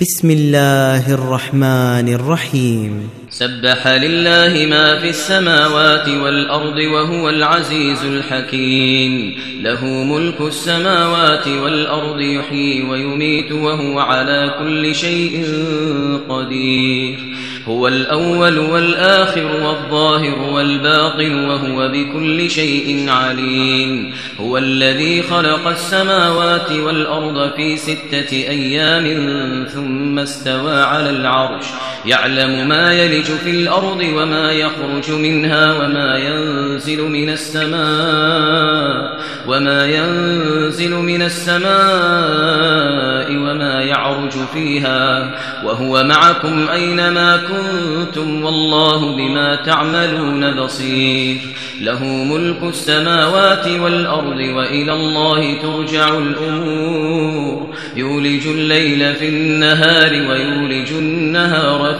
بسم الله الرحمن الرحيم. سبح لله ما في السماوات والأرض وهو العزيز الحكيم. له ملك السماوات والأرض يحيي ويميت وهو على كل شيء قدير. هو الأول والآخر والظاهر والباطن وهو بكل شيء عليم. هو الذي خلق السماوات والأرض في 6 أيام ثم استوى على العرش يعلم ما يلج في الأرض وما يخرج منها وما ينزل من السماء وما يعرج فيها وهو معكم أينما كنتم والله بما تعملون بصير. له ملك السماوات والأرض وإلى الله ترجع الأمور. يولج الليل في النهار ويولج النهار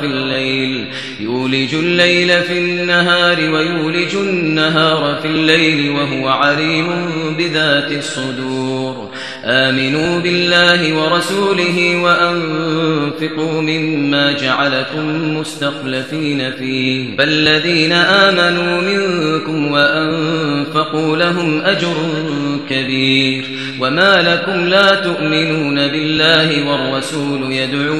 في الليل وهو عليم بذات الصدور. آمنوا بالله ورسوله وأنفقوا مما جعلكم مستخلفين فيه فالذين آمنوا منكم وأنفقوا لهم أجر كبير. وما لكم لا تؤمنون بالله والرسول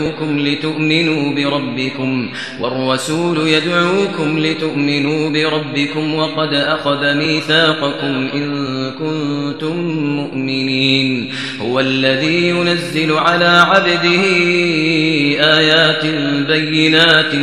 يدعوكم لتؤمنوا بربكم وقد أخذ ميثاقكم إن كنتم مؤمنين. هو الذي ينزل على عبده آيات بينات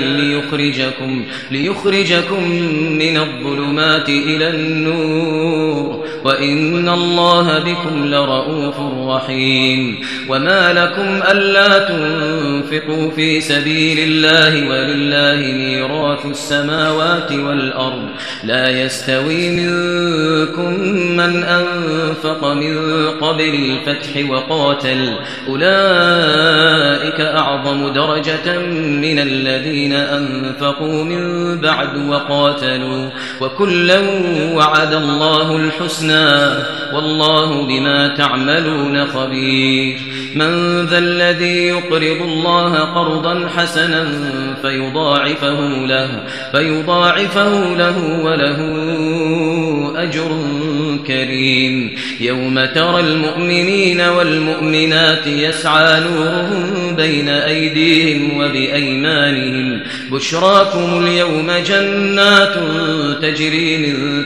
ليخرجكم من الظلمات إلى النور وإن الله بكم لرؤوف رحيم. وما لكم ألا تنفقوا في سبيل الله ولله ميراث السماوات والأرض لا يستوي منكم من أنفق من قبل الفتح وقاتل أولئك أعظم درجة من الذين أنفقوا من بعد وقاتلوا وكلا وعد الله الحسنى والله بما تعملون خبير. من ذا الذي يقرض الله قرضا حسنا فيضاعفه له وله أجر كريم. يوم ترى المؤمنين والمؤمنات يسعى نورهم بين أيديهم وبأيمانهم بشراكم اليوم جنات تجري من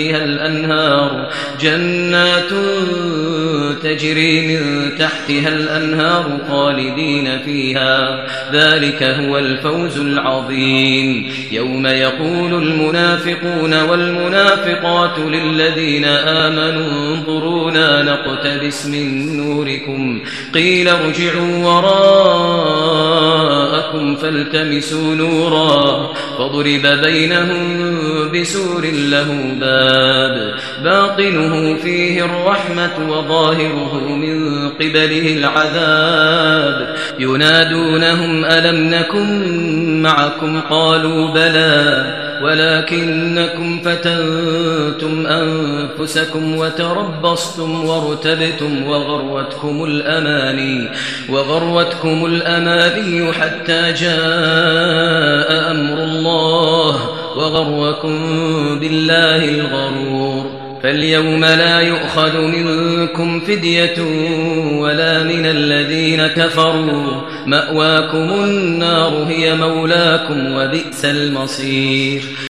تحتها الأنهار خالدين فيها ذلك هو الفوز العظيم. يوم يقول المنافقون والمنافقات للذين آمنوا انظرونا نقتبس من نوركم قيل ارجعوا وراءكم فالتمسوا نورا فضرب بينهم بسور له باب باطنه فيه الرحمة وظاهره من قبله العذاب ينادونهم ألم نكن معكم قالوا بلى ولكنكم فتنتم أنفسكم وتربصتم وارتبتم وغرتكم الأماني حتى جاء أمر الله وغركم بالله الغرور. فاليوم لا يؤخذ منكم فدية ولا من الذين كفروا مأواكم النار هي مولاكم وبئس المصير.